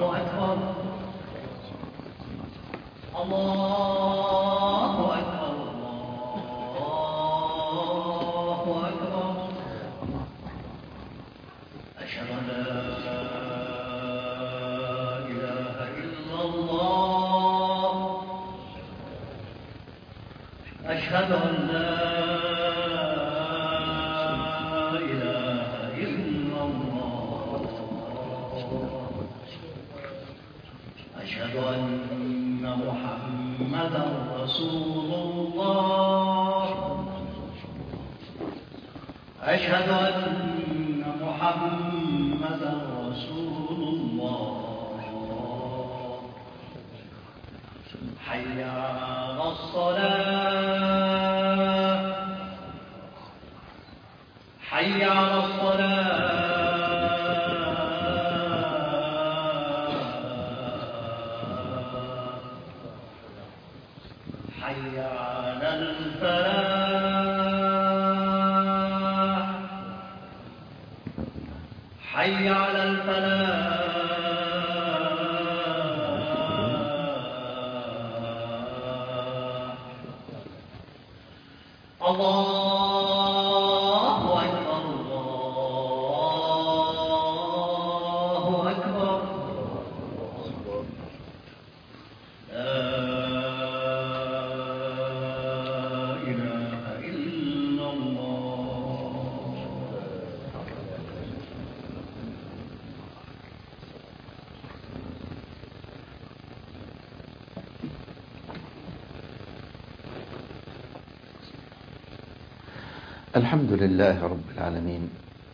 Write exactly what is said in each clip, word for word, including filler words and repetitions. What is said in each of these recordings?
أكبر الله أكبر الله أكبر أشهد أن لا إله إلا الله أشهد أن لا أشهد أن محمدا رسول الله أشهد أن محمدا رسول الله حي على الصلاة حي على الصلاة حي على الفلاح حي على الفلاح الله أكبر الله أكبر الحمد لله رب العالمين،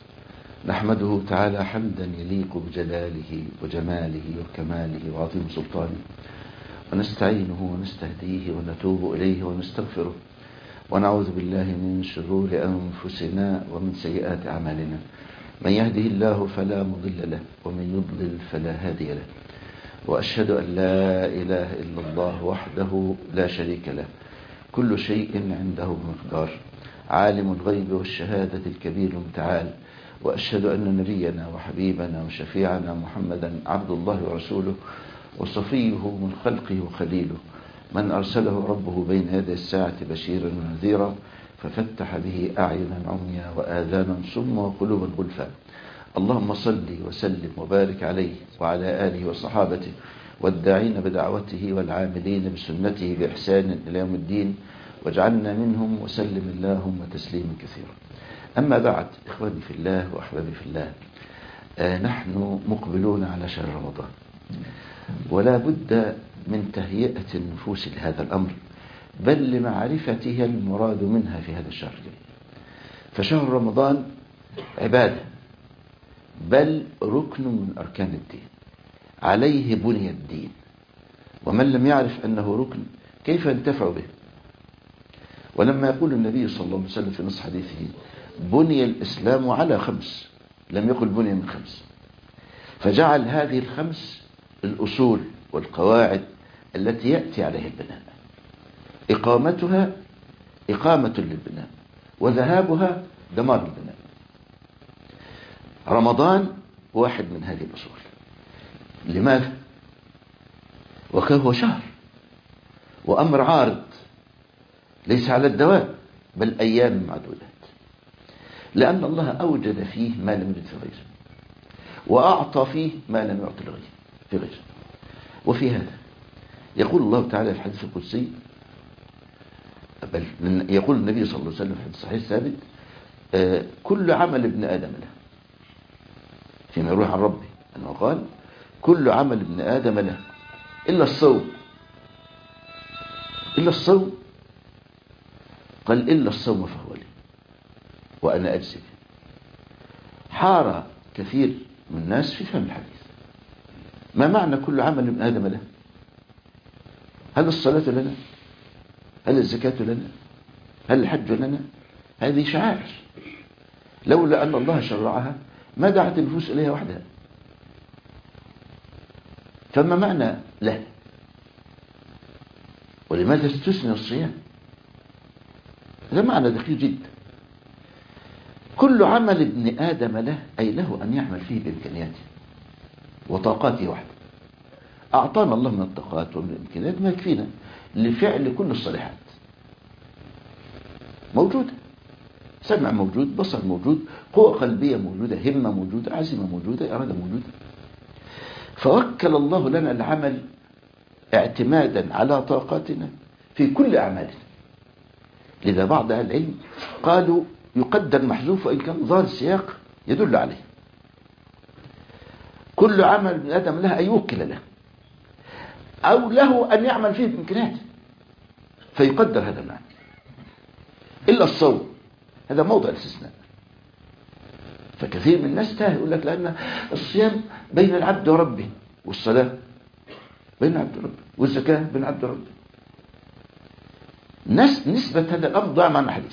نحمده تعالى حمدا يليق بجلاله وجماله وكماله وعظيم سلطانه، ونستعينه ونستهديه ونتوب إليه ونستغفره، ونعوذ بالله من شرور أنفسنا ومن سيئات أعمالنا. من يهده الله فلا مضل له ومن يضلل فلا هادي له، وأشهد أن لا إله إلا الله وحده لا شريك له، كل شيء عنده مقدار، عالم الغيب والشهادة الكبير المتعال. وأشهد أن نبينا وحبيبنا وشفيعنا محمدا عبد الله ورسوله وصفيه من خلقه وخليله، من أرسله ربه بين يدي الساعة بشيرا ونذيرا، ففتح به أعينا عميا وآذانا صما وقلوبا غلفا. اللهم صل وسلم وبارك عليه وعلى آله وصحابته والداعين بدعوته والعاملين بسنته بإحسان إلى يوم الدين، واجعلنا منهم وسلم اللهم تسليما كثيرا. أما بعد، إخواني في الله وأحبابي في الله، آه نحن مقبلون على شهر رمضان، ولا بد من تهيئة النفوس لهذا الأمر، بل لمعرفتها المراد منها في هذا الشهر. فشهر رمضان عبادة، بل ركن من أركان الدين، عليه بني الدين، ومن لم يعرف أنه ركن كيف ينتفع به؟ ولما يقول النبي صلى الله عليه وسلم في نص حديثه بني الإسلام على خمس، لم يقل بني من خمس، فجعل هذه الخمس الأصول والقواعد التي يأتي عليها البناء، إقامتها إقامة للبناء، وذهابها دمار البناء. رمضان واحد من هذه الأصول. لماذا؟ وهو شهر وأمر عارض ليس على الدوام، بل أيام معدودات، لأن الله أوجد فيه ما لم يوجد في غيره، وأعطى فيه ما لم يعطي لغيره في غيره. وفي هذا يقول الله تعالى في الحديث القدسي، بل يقول النبي صلى الله عليه وسلم في الحديث الصحيح الثابت: آه كل عمل ابن آدم له، فيما يروي عن ربه أنه قال: كل عمل ابن آدم له إلا الصوم. إلا الصوم، قال: إلا الصوم فهو لي وأنا أجزي به. حار كثير من الناس في فهم الحديث، ما معنى كل عمل ابن آدم له؟ هل الصلاة لنا؟ هل الزكاة لنا؟ هل الحج لنا؟ هذه شعائر، لولا أن الله شرعها ما دعت النفوس إليها وحدها. فما معنى له؟ ولماذا استثنى الصيام؟ هذا معنى دقيق جدا. كل عمل ابن آدم له، أي له أن يعمل فيه بإمكانياته وطاقاته وحده، أعطانا الله من الطاقات ومن الإمكانيات ما يكفينا لفعل كل الصالحات. موجودة، سمع موجود، بصر موجود، قوة قلبية موجودة، همة موجودة، عزيمة موجودة، إرادة موجودة. فوكل الله لنا العمل اعتمادا على طاقاتنا في كل أعمالنا. لذا بعض أهل العلم قالوا يقدر محذوف وإن كان ظاهر السياق يدل عليه. كل عمل ابن آدم له أن يوكل له أو له أن يعمل فيه بإمكاناته، فيقدر هذا المعنى. إلا الصوم، هذا موضع الاستثناء. فكثير من الناس تاه يقول لك لأن الصيام بين العبد وربه، والصلاة بين العبد وربه، والزكاة بين العبد وربه. نس نسبة هذا الأمر ضاع معنى حديث.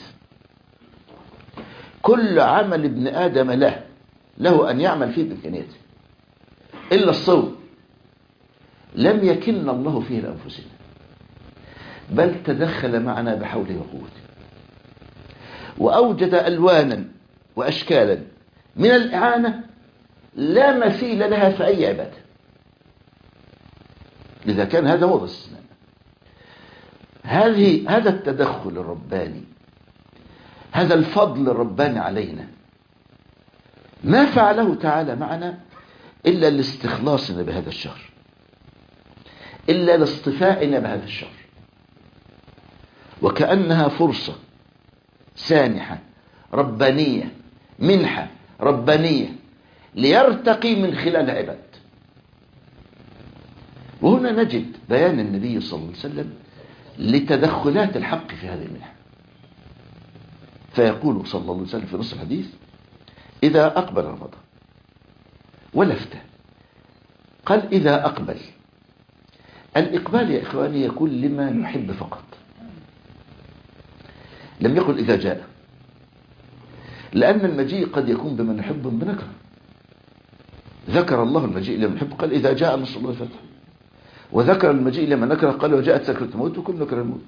كل عمل ابن آدم له له أن يعمل فيه بإمكانياته، إلا الصوم لم يكلنا الله فيه لأنفسنا، بل تدخل معنا بحوله وقوته، وأوجد ألوانا وأشكالا من الإعانة لا مثيل لها في أي عبادة. لذا كان هذا هو الاستثناء. هذه هذا التدخل الرباني، هذا الفضل الرباني علينا، ما فعله تعالى معنا إلا لاستخلاصنا بهذا الشهر، إلا لاصطفائنا بهذا الشهر، وكأنها فرصة سانحة ربانية، منحة ربانية ليرتقي من خلال العباد. وهنا نجد بيان النبي صلى الله عليه وسلم لتدخلات الحق في هذه المنحة. فيقول صلى الله عليه وسلم في نص الحديث: إذا أقبل رمضان، ولفته قال إذا أقبل. الإقبال يا إخواني يكون لما نحب فقط، لم يقل إذا جاء، لأن المجيء قد يكون بمن نحب بنكره. ذكر الله المجيء لمن نحب قال إذا جاء نصر الله الفتح، وذكر المجيء لمن نكره قال وجاءت سكرة الموت وكل نكر الموت.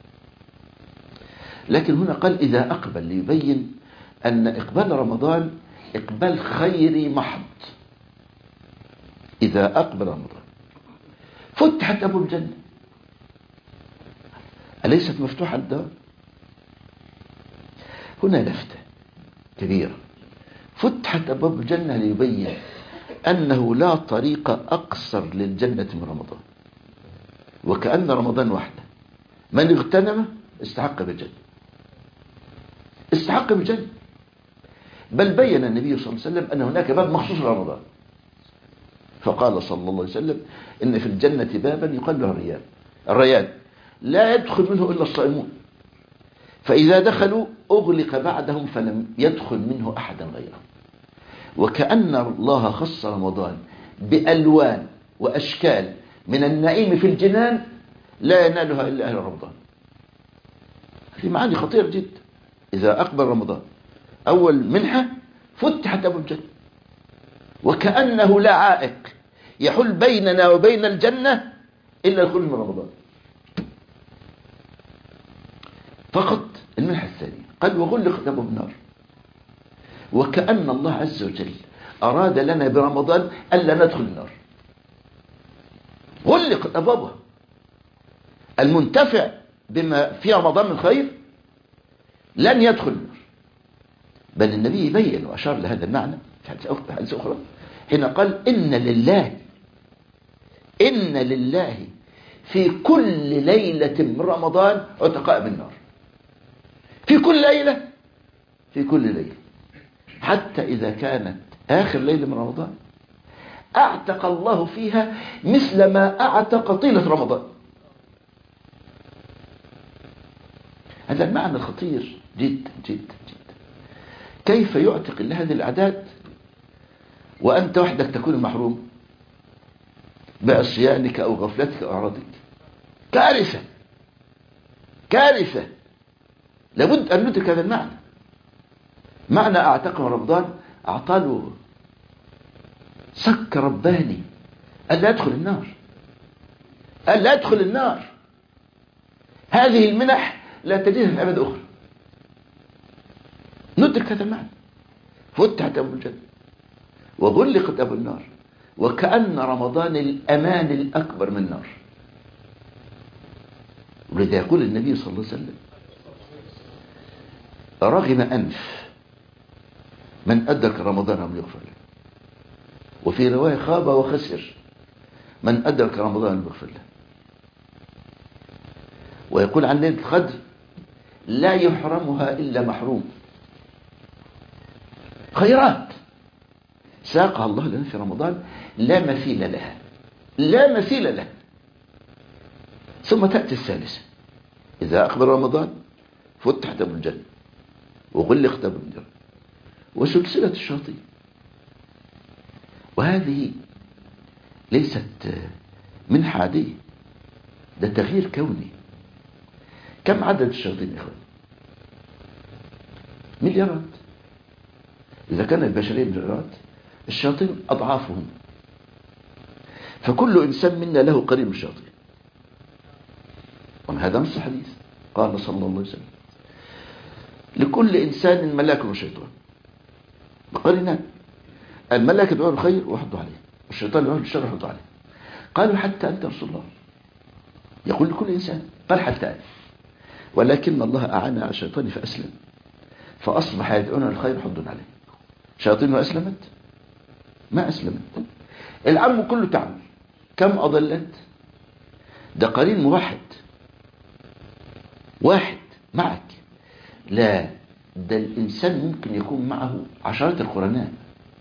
لكن هنا قال إذا أقبل ليبين أن إقبال رمضان إقبال خيري محض. إذا أقبل رمضان فتحت أبواب الجنة، أليست مفتوحة الدار؟ هنا لفتة كبيرة، فتحت أبواب الجنة ليبين أنه لا طريق أقصر للجنة من رمضان، وكأن رمضان وحده من اغتنم استحق بالجنة، استحق بالجنة. بل بين النبي صلى الله عليه وسلم أن هناك باب مخصوص لرمضان، فقال صلى الله عليه وسلم إن في الجنة بابا يقال له الريان، الريان لا يدخل منه إلا الصائمون، فإذا دخلوا أغلق بعدهم فلم يدخل منه أحدا غيره. وكأن الله خص رمضان بألوان وأشكال من النعيم في الجنان لا ينالها إلا أهل رمضان. هذه معاني خطيرة جدا. إذا أقبل رمضان أول منحة فتحت أبواب الجنة، وكأنه لا عائق يحل بيننا وبين الجنة إلا الخروج من رمضان فقط. المنحة الثانية قال وغلقت أبواب النار، وكأن الله عز وجل أراد لنا برمضان ألا ندخل النار، غلقت أبوابها. المنتفع بما في رمضان من خير لن يدخل النار. بل النبي يبين وأشار لهذا المعنى في حديث أخرى حين قال إن لله إن لله في كل ليلة من رمضان عتقاء من النار. في كل ليلة، في كل ليلة، حتى إذا كانت آخر ليلة من رمضان أعتق الله فيها مثل ما أعتق طيلة رمضان. هذا المعنى الخطير جدا جدا جدا. كيف يعتق الله هذه الأعداد وأنت وحدك تكون محروم بعصيانك أو غفلتك أو أعراضك؟ كارثة كارثة. لابد أن ندرك هذا المعنى. معنى أعتقه رمضان أعطاله سك رباني ألا يدخل النار، ألا يدخل النار. هذه المنح لا تجدها في أبد أخرى. ندرك هذا المعنى. فتحت أبواب الجنة وغلقت أبواب النار، وكأن رمضان الأمان الأكبر من النار. ولذا يقول النبي صلى الله عليه وسلم رغم أنف من أدرك رمضان لم يغفر له، وفي رواية خاب وخسر من أدرك رمضان لم يغفر له. ويقول عن ليلة القدر لا يحرمها إلا محروم. خيرات ساقها الله لنا في رمضان لا مثيل لها، لا مثيل لها. ثم تأتي الثالثة، إذا أقبل رمضان فتحت أبواب الجنة وغلقت أبواب النار وسلسلة الشياطين. وهذه ليست منحة عادية، ده تغيير كوني. كم عدد الشياطين يا إخوان؟ مليارات. إذا كان البشرية مليارات، الشياطين أضعافهم. فكل إنسان منا له قرين من الشياطين. وهذا نص الحديث، قال صلى الله عليه وسلم لكل إنسان ملاك وشيطان بقرينان. الملاك يدعو الخير ويحضوا عليه، والشيطان يدعو الشر ويحضوا عليه. قالوا حتى أنت رسول الله؟ يقول لكل إنسان. قال حتى أنت. ولكن الله أعان على الشيطان فأسلم، فأصبح يدعون الخير ويحضون عليه. شياطينه أسلمت؟ ما أسلمت. العم كله تعمل. كم أضلت؟ ده قرين موحد واحد معك. لا، ده الإنسان ممكن يكون معه عشرات القرناء،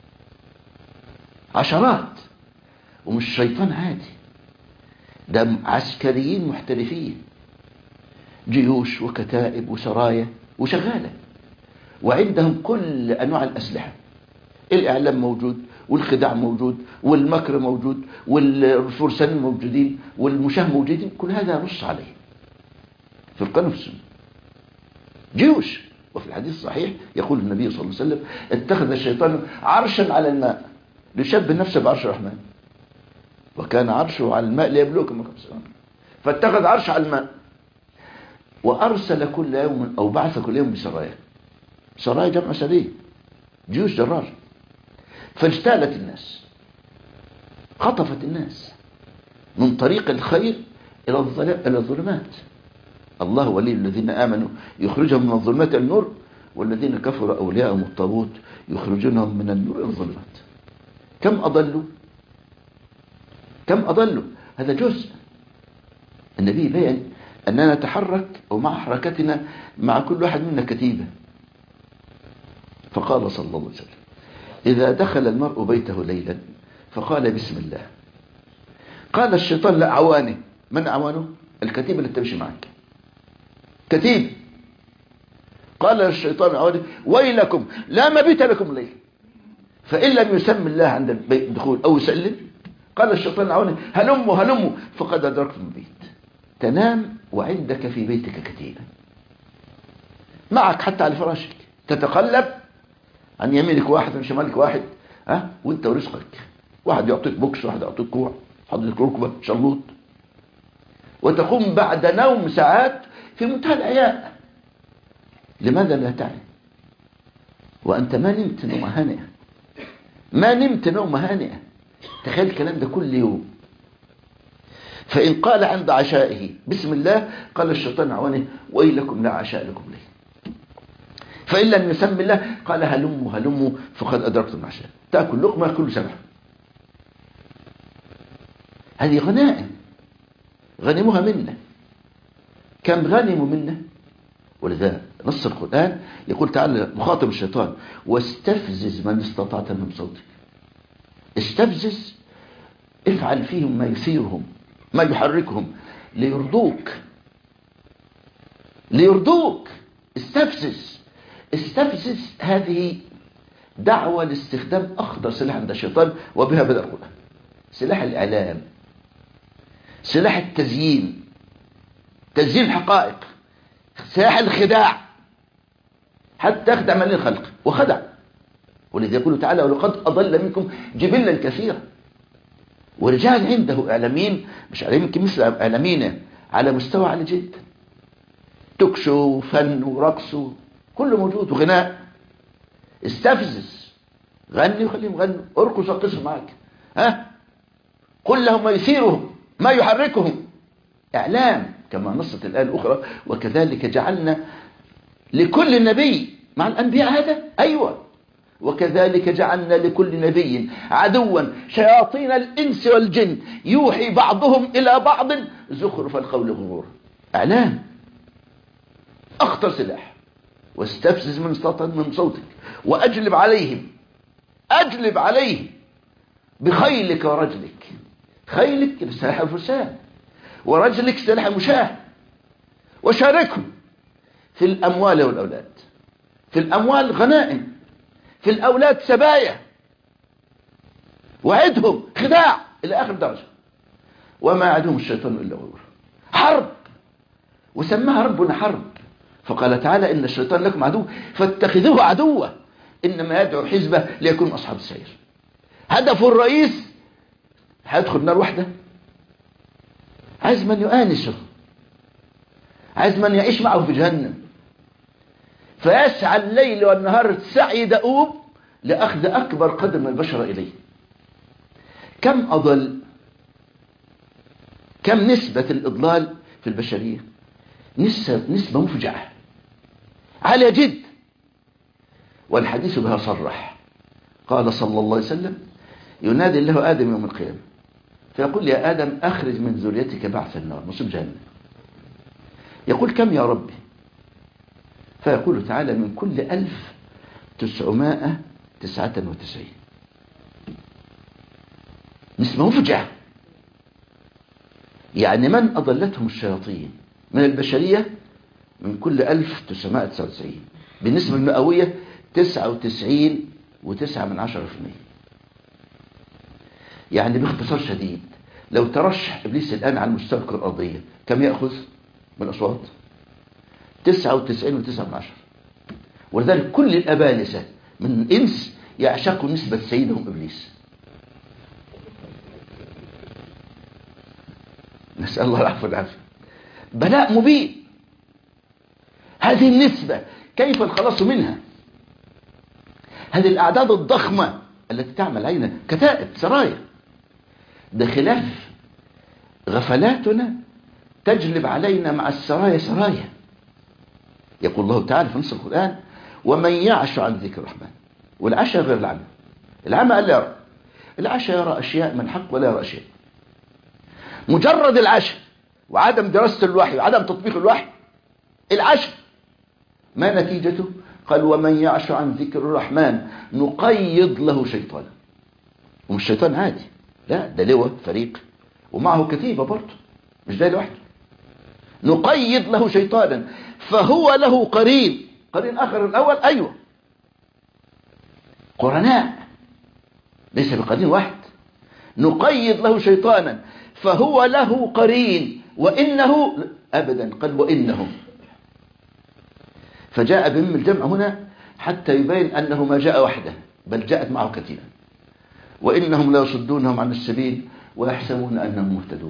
عشرات. ومش شيطان عادي، ده عسكريين محترفين، جيوش وكتائب وسرايا وشغالة، وعندهم كل أنواع الأسلحة. الإعلام موجود، والخداع موجود، والمكر موجود، والفرسان موجودين، والمشاه موجودين. كل هذا نص عليه في القرآن والسنة. جيوش. وفي الحديث الصحيح يقول النبي صلى الله عليه وسلم اتخذ الشيطان عرشا على الماء ليشبه نفسه بعرش الرحمن، وكان عرشه على الماء ليبلوكم كما سبحانه. فاتخذ عرش على الماء، وأرسل كل يوم أو بعث كل يوم بسرايا. سرايا جمع سرية، جيوش جرار. فاجتالت الناس، خطفت الناس من طريق الخير إلى الظلمات. الله ولي الذين آمنوا يخرجهم من الظلمات إلى النور، والذين كفروا أولياءهم الطاغوت يخرجونهم من النور إلى الظلمات. كم أضلوا؟ كم أضلوا؟ هذا جزء. النبي بيّن أننا نتحرك ومع حركتنا مع كل واحد منا كتيبة. فقال صلى الله عليه وسلم إذا دخل المرء بيته ليلا فقال بسم الله، قال الشيطان لا أعوانه. من أعوانه؟ الكتيبة اللي تمشي معك، كتيب. قال الشيطان أعوانه ويلكم لا مبيت لكم الليل، فإن لم يسمي الله عند الدخول أو يسلم قال الشيطان أعوانه هلموا هلموا فقد أدركتم البيت. تنام وعندك في بيتك كتيبة معك حتى على فراشك، تتقلب عن يمينك واحد وعن شمالك واحد، ها، وانت ورزقك. واحد يعطيك بوكس، واحد يعطيك كوع، حضرتك ركبة شلوط. وتقوم بعد نوم ساعات في منتهى العياء. لماذا لا تعي وأنت ما نمت نومة هانئة؟ ما نمت نومة هانئة. تخيل الكلام ده كل يوم. فإن قال عند عشائه بسم الله قال الشيطان أعوانه ويلكم لا عشاء لكم ليه. فإن لم يسمي الله قال هلموا هلموا فقد أدركتم العشاء. تأكل لقمة كل سبع. هذه غنائم غنموها منا. كم غنموا منا؟ ولذا نص القرآن يقول تعالى مخاطب الشيطان واستفزز من استطعت من صوتك. استفزز، افعل فيهم ما يثيرهم ما يحركهم ليرضوك، ليرضوك. استفزز استفزز. هذه دعوة لاستخدام أخطر سلاح عند الشيطان، وبها بدأ القرآن. سلاح الإعلام، سلاح التزيين، تزيين الحقائق، سلاح الخداع، حتى يخدع من الخلق وخدع. ولذا يقول تعالى ولقد أضل منكم جبلا كثيرا. ورجال عنده إعلاميين، مش إعلاميين مثل إعلامينا، على مستوى عالي جدا، تكشو وفن ورقص كله موجود وغناء. استفزز، غني وخليهم غنوا، ارقص وقصوا معك، ها، قل لهم ما يثيرهم ما يحركهم. إعلام كما نصت الآية الأخرى وكذلك جعلنا لكل نبي مع الأنبياء هذا أيوة وكذلك جعلنا لكل نبي عدوا شياطين الإنس والجن يوحي بعضهم إلى بعض زخرف القول غرورا. إعلام أخطر سلاح. واستفزز من من صوتك وأجلب عليهم أجلب عليهم بخيلك ورجلك. خيلك سلاح الفرسان ورجلك سلاح المشاة. وشاركهم في الأموال والأولاد. في الأموال غنائم في الأولاد سبايا. وعدهم خداع إلى آخر درجة. وما عدهم الشيطان إلا غرور. حرب وسماها ربنا حرب فقال تعالى إن الشيطان لكم عدو فاتخذوه عدوا إنما يدعو حزبه ليكون أصحاب السعير. هدفه الرئيس هيدخل نار واحدة. عايز من يؤانسه عايز من يعيش معه في جهنم. فيسعى الليل والنهار السعي دؤوب لأخذ أكبر قدر من البشر إليه. كم أضل كم نسبة الإضلال في البشرية؟ نسبة, نسبة مفجعة عالية جد. والحديث بها صرح. قال صلى الله عليه وسلم ينادي الله آدم يوم القيامة فيقول يا آدم أخرج من ذريتك بعث النار نصب جهنم. يقول كم يا ربي؟ فيقول تعالى من كل ألف تسعمائة تسعة وتسعين. نسبة مفجعة. يعني من أضلتهم الشياطين من البشرية من كل ألف تسعمائة تسعة وتسعين بالنسبة المئوية تسعة وتسعين وتسعة من عشرة في المية. يعني باختصار شديد لو ترشح إبليس الآن على مستوى الكرة الأرضية كم يأخذ من الأصوات؟ تسعة وتسعين وتسعة من عشرة. ولذلك كل الأبالسة من الإنس يعشقوا نسبة سيدهم إبليس. نسأل الله العفو والعافية. بلاء مبين. هذه النسبة كيف الخلاص منها؟ هذه الأعداد الضخمة التي تعمل علينا كتائب سرايا. ده خلاف غفلاتنا تجلب علينا مع السرايا سرايا. يقول الله تعالى في نص القرآن ومن يعش عن ذكر الرحمن. والعشاء غير العمى. العمى لا يرى. العشاء يرى أشياء من حق ولا يرى أشياء. مجرد العشاء وعدم دراسة الوحي وعدم تطبيق الوحي العشاء ما نتيجته؟ قال ومن يعش عن ذكر الرحمن نقيض له شيطانا. ومش شيطان عادي لا ده لواء فريق ومعه كتيبة برضه مش ده لوحده. نقيض له شيطانا فهو له قرين. قرين آخر الأول أيوة قرناء ليس بقرين واحد. نقيض له شيطانا فهو له قرين وإنه أبدا قال وإنه. فجاء بهم الجمع هنا حتى يبين أنه ما جاء وحده بل جاءت معه كثيرا. وإنهم لا يصدونهم عن السبيل ويحسبون أنهم مهتدون.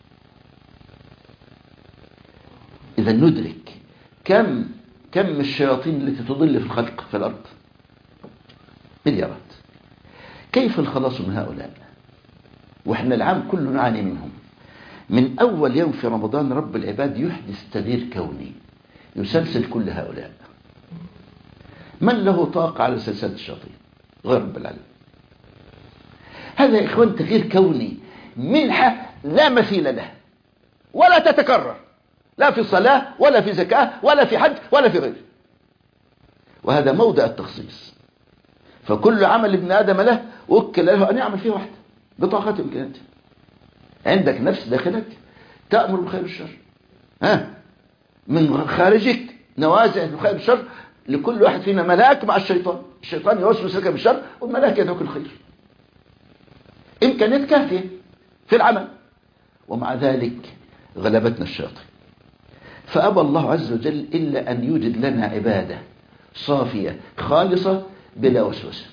إذا ندرك كم كم الشياطين التي تضل في الخلق في الأرض مليارات. كيف الخلاص من هؤلاء وإحنا العام كله نعاني منهم؟ من أول يوم في رمضان رب العباد يحدث تغيير كوني يسلسل كل هؤلاء. من له طاقة على سلسلة الشياطين غير رب العالمين. هذا يا إخوان تغيير كوني منحة لا مثيل له ولا تتكرر لا في صلاة ولا في زكاة ولا في حج ولا في غيره. وهذا موضع التخصيص. فكل عمل ابن آدم له وكل له أن يعمل فيه وحده بطاقته وإمكاناته. عندك نفس داخلك تأمر بخير الشر ها من خارجك نوازع بخير الشر. لكل واحد فينا ملاك مع الشيطان. الشيطان يوسوس لك بالشر والملاك يدعوك الخير. إمكانيات كافية في العمل ومع ذلك غلبتنا الشياطين. فأبى الله عز وجل إلا أن يوجد لنا عبادة صافية خالصة بلا وسوسة.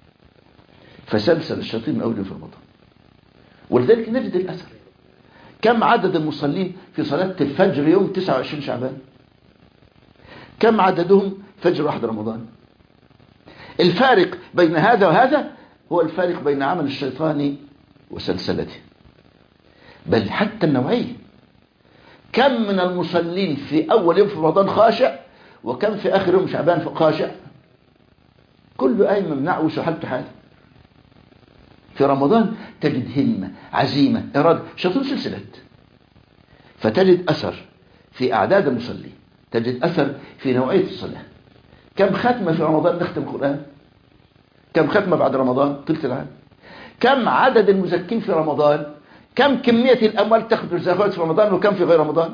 فسلسل الشياطين من أول في رمضان. ولذلك نجد الأثر. كم عدد المصلين في صلاة الفجر يوم تسعة وعشرين شعبان؟ كم عددهم فجر واحد رمضان؟ الفارق بين هذا وهذا هو الفارق بين عمل الشيطان وسلسلته. بل حتى النوعية. كم من المصلين في أول يوم في رمضان خاشع، وكم في آخر يوم شعبان خاشع؟ كله قايم منعوش وحالته حاله. في رمضان تجد همة، عزيمة، إرادة، شيطان سلسلات، فتجد أثر في أعداد المصلين، تجد أثر في نوعية الصلاة. كم ختمة في رمضان نختم القرآن؟ كم ختمة بعد رمضان ثلث العام؟ كم عدد المزكين في رمضان؟ كم كمية الأموال تأخذ الزكاة في رمضان وكم في غير رمضان؟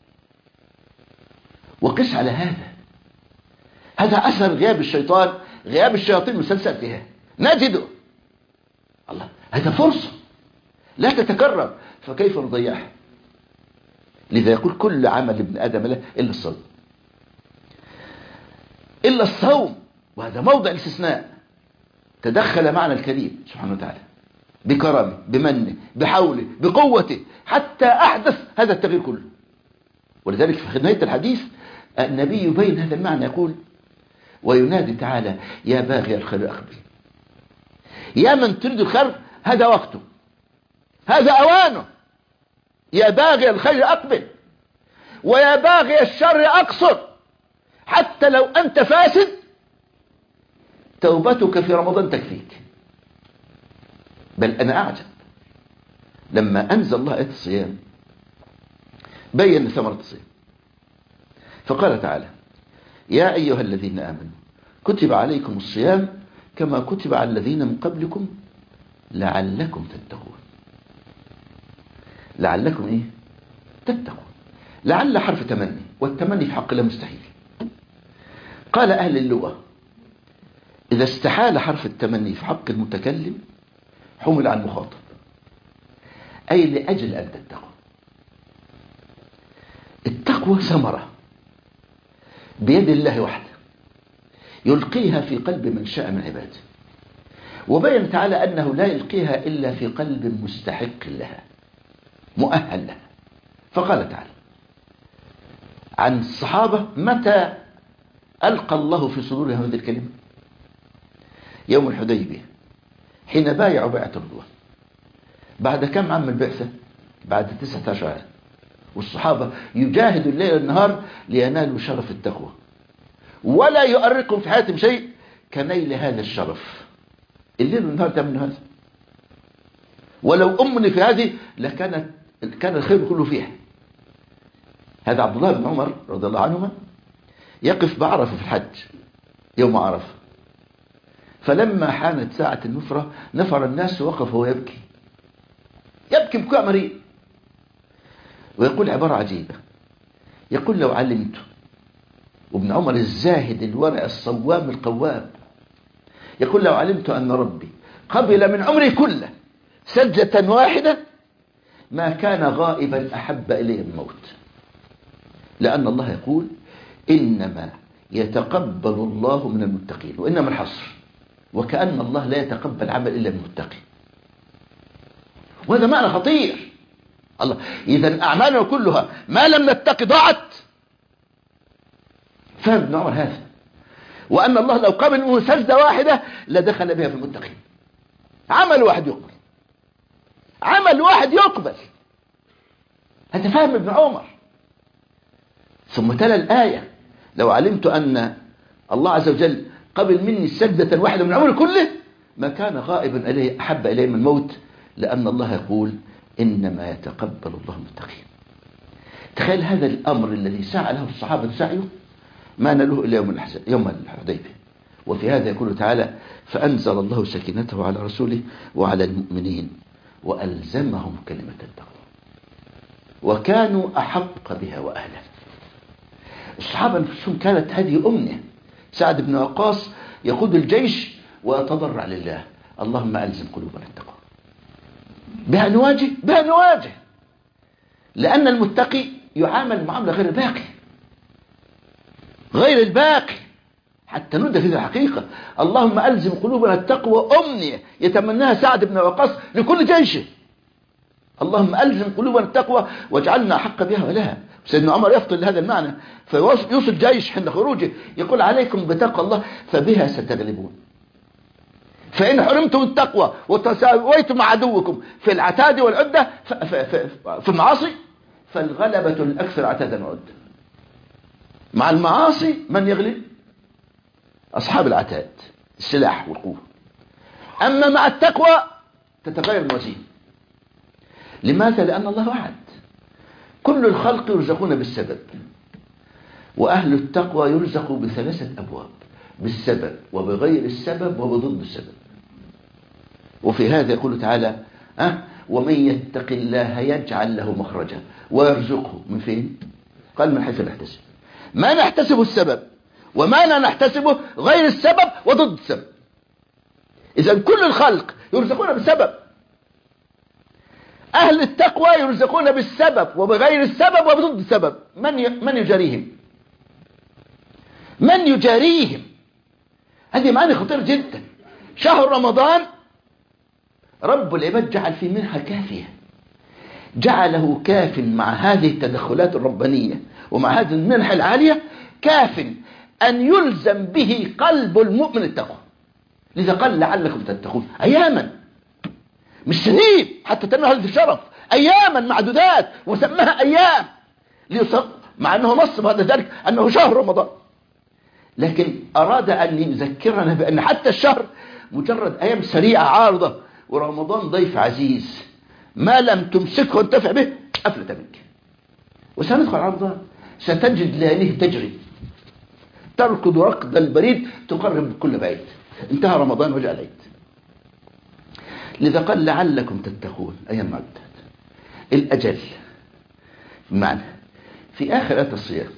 وقس على هذا. هذا أثر غياب الشيطان، غياب الشياطين مسلسل فيها نجده. الله، هذا فرصة لا تتكرر، فكيف نضيعها؟ لذا يقول كل عمل ابن آدم له إلا الصوم، إلا الصوم، وهذا موضع الاستثناء. تدخل معنا الكريم سبحانه وتعالى بكرمه، بمنه، بحوله، بقوته، حتى أحدث هذا التغيير كله. ولذلك في نهاية الحديث النبي يبين هذا المعنى، يقول: وينادي تعالى: يا باغي الخير أقبل. يا من تريد الخير هذا وقته، هذا أوانه. يا باغي الخير أقبل، ويا باغي الشر أقصر. حتى لو أنت فاسد توبتك في رمضان تكفيك. بل أنا أعجب لما أنزل الله آية الصيام بين ثمرة الصيام، فقال تعالى: يا أيها الذين آمنوا كتب عليكم الصيام كما كتب على الذين من قبلكم لعلكم تتقون. لعلكم إيه؟ تتقون. لعل حرف تمني، والتمني في حق الله مستحيل. قال أهل اللغة: إذا استحال حرف التمني في حق المتكلم حمل عن المخاطب، أي لأجل أن تتقوا. التقوى ثمرة بيد الله وحده يلقيها في قلب من شاء من عباده، وبين تعالى أنه لا يلقيها إلا في قلب مستحق لها مؤهل لها. فقال تعالى عن الصحابة: متى ألقى الله في صدورهم هذه الكلمة؟ يوم الحديبية، حين بايعوا بيعة الرضوان. بعد كم عام من البعثة؟ بعد تسعة عشر عام. والصحابة يجاهدوا الليل والنهار لينالوا شرف التقوى، ولا يؤرقهم في حياتهم شيء كنيل هذا الشرف. الليل والنهار تعمل هذا، ولو أمني في هذه لكانت كان الخير كله فيها. هذا عبد الله بن عمر رضي الله عنهما يقف بعرفة في الحج يوم عرفة، فلما حانت ساعة النفرة نفر الناس ووقف وهو يبكي يبكي بكاء مريء، ويقول عبارة عجيبة، يقول: لو علمت، وابن عمر الزاهد الورع الصوام القوام يقول: لو علمت أن ربي قبل من عمري كله سجدة واحدة ما كان غائبا أحب إليه الموت. لأن الله يقول: إنما يتقبل الله من المتقين، وإنما الحصر، وكأن الله لا يتقبل عمل إلا من المتقين. وهذا معنى خطير. الله، إذا أعمالنا كلها ما لم نتقي ضاعت. فهم ابن عمر هذا، وأن الله لو قبل منه سجدة واحدة لدخل بها في المتقين. عمل واحد يقبل، عمل واحد يقبل. هذا فهم ابن عمر. ثم تلا الآية: لو علمت أن الله عز وجل قبل مني سجدة واحدة من عمري كله ما كان غائبا إليه أحب إليه من الموت، لأن الله يقول: إنما يتقبل الله المتقين. تخيل هذا الأمر الذي سعى له الصحابة سعيه ما نالوه إلى يوم الحزن يوم الحديبية. وفي هذا يقول تعالى: فأنزل الله سكينته على رسوله وعلى المؤمنين وألزمهم كلمة التقوى وكانوا أحق بها وأهلها. الصحابة نفسهم كانت هذه أمنية. سعد بن وقاص يقود الجيش ويتضرع لله: اللهم ألزم قلوبنا التقوى. بها نواجه، بها نواجه، لأن المتقي يعامل معاملة غير الباقي، غير الباقي، حتى ندى في الحقيقة. اللهم ألزم قلوبنا التقوى أمنية يتمناها سعد بن وقاص لكل جيشه. اللهم ألزم قلوبنا التقوى واجعلنا أحق بها ولها. سيدنا عمر يفضل لهذا المعنى، فيوصل جيش حين خروجه يقول: عليكم بتقوى الله فبها ستغلبون. فإن حرمتم التقوى وتساويتم مع عدوكم في العتاد والعدة في المعاصي فالغلبة الأكثر عتادا وعدة. مع المعاصي من يغلب؟ أصحاب العتاد، السلاح والقوة. أما مع التقوى تتغير الموازين. لماذا؟ لأن الله وعد كل الخلق يرزقون بالسبب، وأهل التقوى يرزقوا بثلاثة أبواب: بالسبب وبغير السبب وبضد السبب. وفي هذا يقول تعالى: أه ومن يتق الله يجعل له مخرجا ويرزقه من فين؟ قال: من حيث لا يحتسب. ما نحتسب السبب وما لا نحتسبه غير السبب وضد السبب. إذن كل الخلق يرزقون بالسبب. أهل التقوى يرزقون بالسبب وبغير السبب وبضد السبب. من ي... من يجاريهم؟ من يجاريهم؟ هذه معاني خطيرة جدا. شهر رمضان رب العباد جعل فيه منحة كافية، جعله كاف مع هذه التدخلات الربانية ومع هذه المنحة العالية، كاف أن يلزم به قلب المؤمن التقوى. لذا قال: لعلكم تتقون. أياما، مش سنين حتى تنال هذا الشرف، أياما معدودات وسماها أيام، مع أنه نص بعد ذلك أنه شهر رمضان، لكن أراد أن يذكرنا بأن حتى الشهر مجرد أيام سريعة عارضة، ورمضان ضيف عزيز ما لم تمسكه وانتفع به أفلت منك. وسندخل على رمضان ستجد لياليه تجري تركض ركض البريد تقرب كل بعيد. انتهى رمضان وجاء العيد. لذا قال: لعلكم تتقون. أيام معدودات. الأجل بمعنى في آخر آية الصيام،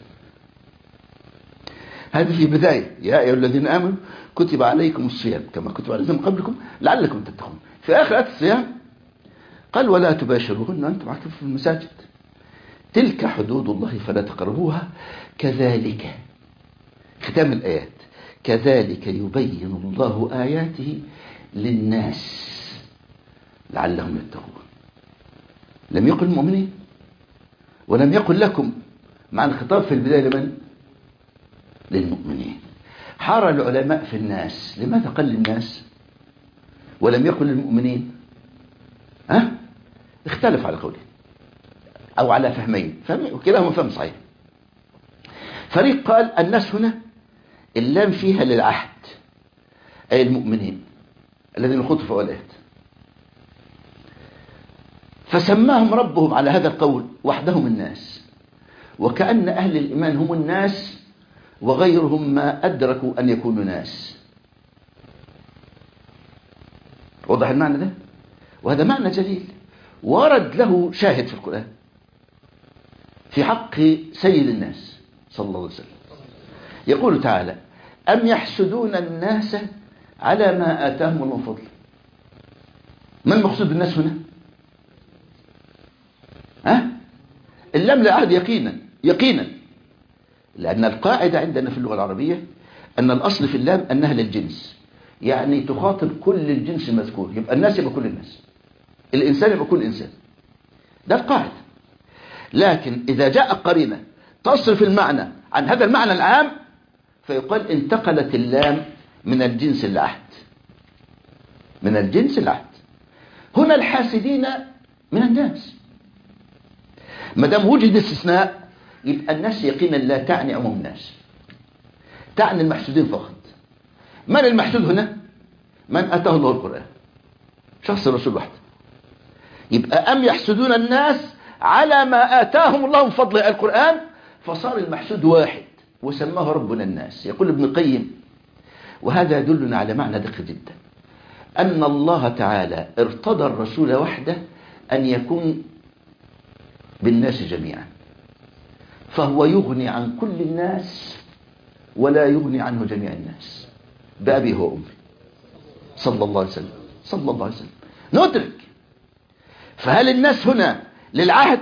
هذه في بداية: يا أيها الذين آمنوا كتب عليكم الصيام كما كتب على الذين قبلكم لعلكم تتقون. في آخر آية الصيام قال: ولا تباشروهن وأنتم عاكفون في المساجد تلك حدود الله فلا تقربوها كذلك. ختام الآيات: كذلك يبين الله آياته للناس لعلهم يتقون. لم يقل المؤمنين ولم يقل لكم، مع الخطاب في البداية لمن؟ للمؤمنين. حار العلماء في الناس، لماذا قال للناس ولم يقل للمؤمنين؟ ها؟ اختلف على قوله أو على فهمين، فهم وكلاهما فهم صحيح. فريق قال الناس هنا اللام فيها للعهد، أي المؤمنين الذين خطفوا في الآيات، فسماهم ربهم على هذا القول وحدهم الناس، وكأن أهل الإيمان هم الناس وغيرهم ما أدركوا أن يكونوا ناس. وضح المعنى ده؟ وهذا معنى جليل ورد له شاهد في القرآن في حق سيد الناس صلى الله عليه وسلم. يقول تعالى: أم يحسدون الناس على ما آتاهم الله من فضل. ما المقصود بالناس هنا؟ ها؟ اللام للعهد يقينا يقينا، لأن القاعدة عندنا في اللغة العربية أن الأصل في اللام أنها للجنس، يعني تخاطب كل الجنس المذكور، يبقى الناس يبقى كل الناس، الإنسان يبقى كل إنسان، ده القاعدة. لكن إذا جاء قرينة تصرف المعنى عن هذا المعنى العام فيقال انتقلت اللام من الجنس العهد، من الجنس العهد. هنا الحاسدين من الناس، ما دام وجد استثناء يبقى الناس يقينا لا تعني عموم الناس، تعني المحسودين فقط. من المحسود هنا؟ من أتاه الله القرآن، شخص الرسول وحده. يبقى أم يحسدون الناس على ما آتاهم الله من فضل القرآن، فصار المحسود واحد وسماه ربنا الناس. يقول ابن القيم، وهذا يدلنا على معنى دقيق جدا، أن الله تعالى ارتضى الرسول وحده أن يكون بالناس جميعا، فهو يغني عن كل الناس ولا يغني عنه جميع الناس، بأبي هو أمي صلى الله عليه وسلم صلى الله عليه وسلم. ندرك، فهل الناس هنا للعهد؟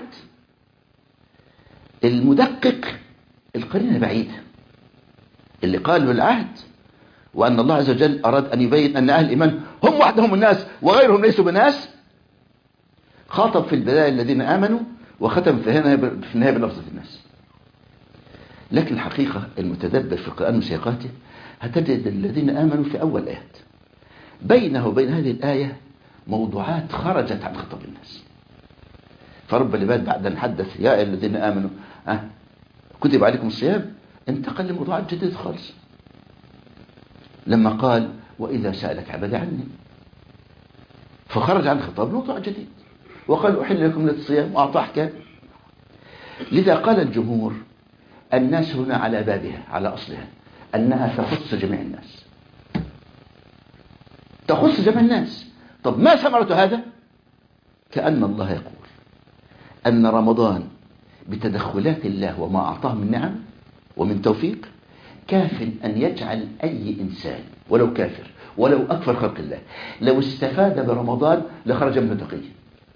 المدقق القرينة بعيدة، اللي قالوا العهد وأن الله عز وجل أراد أن يبين أن أهل الإيمان هم وحدهم الناس وغيرهم ليسوا بناس، خاطب في البداية الذين آمنوا وختم في النهاية بلفظة الناس. لكن الحقيقة المتدبر في القرآن وسياقاته هتجد الذين آمنوا في أول آيات، بينه وبين هذه الآية موضوعات خرجت عن خطاب الناس. فرب العباد بعد أن حدث يا أيها الذين آمنوا أه كتب عليكم الصيام انتقل لموضوعات جديدة خالص، لما قال وإذا سألك عبادي عني، فخرج عن خطاب موضوع جديد وقال أحل لكم ليلة الصيام وأعطى أحكام. لذا قال الجمهور الناس هنا على بابها على أصلها أنها تخص جميع الناس، تخص جميع الناس. طب ما ثمرة هذا؟ كأن الله يقول أن رمضان بتدخلات الله وما أعطاه من نعم ومن توفيق كاف أن يجعل أي إنسان ولو كافر ولو أكثر خلق الله لو استفاد برمضان لخرج من تقيه.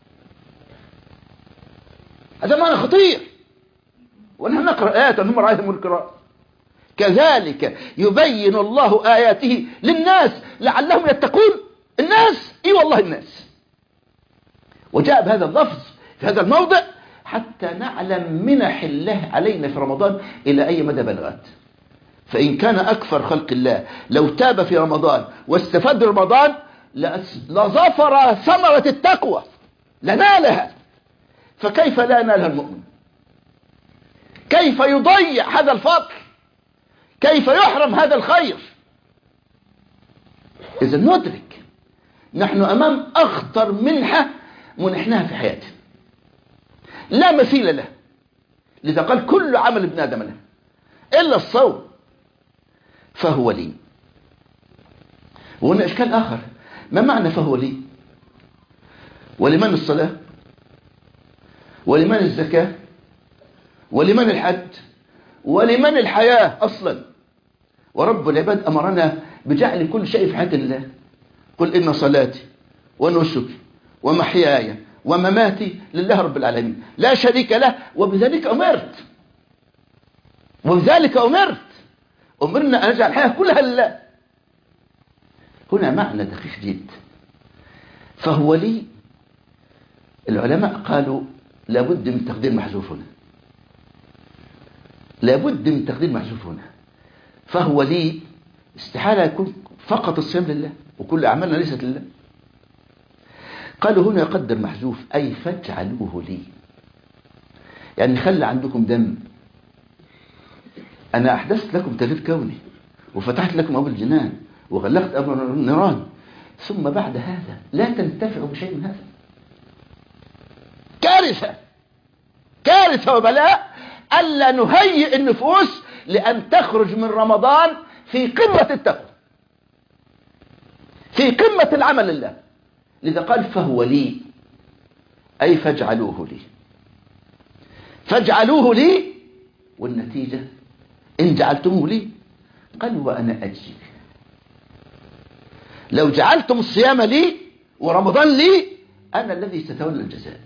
هذا معنى خطير، ونحن نقرأ آيات هم رأيهم القراءة. كذلك يبين الله آياته للناس لعلهم يتقون. الناس إي والله الناس. وجاء بهذا اللفظ في هذا الموضع حتى نعلم منح الله علينا في رمضان إلى أي مدى بلغت. فإن كان أكثر خلق الله لو تاب في رمضان واستفاد رمضان لظفر ثمرة التقوى لنالها، فكيف لا ينالها المؤمن؟ كيف يضيع هذا الفضل؟ كيف يحرم هذا الخير؟ إذا ندرك نحن أمام أخطر منحة منحناها في حياتنا لا مثيل له. لذا قال كل عمل ابن آدم له إلا الصوم فهو لي. وهنا إشكال آخر، ما معنى فهو لي؟ ولمن الصلاة؟ ولمن الزكاة؟ ولمن الحج؟ ولمن الحياة أصلا؟ ورب العباد أمرنا بجعل كل شيء في حياة الله. قل إن صلاتي ونسكي ومحياي ومماتي لله رب العالمين لا شريك له وبذلك أمرت. وبذلك أمرت أمرنا أن نجعل الحياة كلها لله. هنا معنى دقيق جدا. فهو لي، العلماء قالوا لابد من تقدير محذوف هنا، لابد من تقدير محذوف هنا. فهو لي استحالة يكون فقط الصيام لله وكل أعمالنا ليست لله. قالوا هنا يقدر محذوف أي فاجعلوه لي، يعني خلى عندكم دم. أنا أحدثت لكم تغيير كوني وفتحت لكم أبواب الجنان وغلقت أبواب النيران، ثم بعد هذا لا تنتفعوا بشيء من هذا. كارثة كارثة وبلاء ألا نهيئ النفوس لأن تخرج من رمضان في قمة التقوى، في قمة العمل لله. لذا قال فهو لي أي فاجعلوه لي، فاجعلوه لي. والنتيجة إن جعلتموه لي قال وأنا أجزي. لو جعلتم الصيام لي ورمضان لي أنا الذي ستولى الجزاء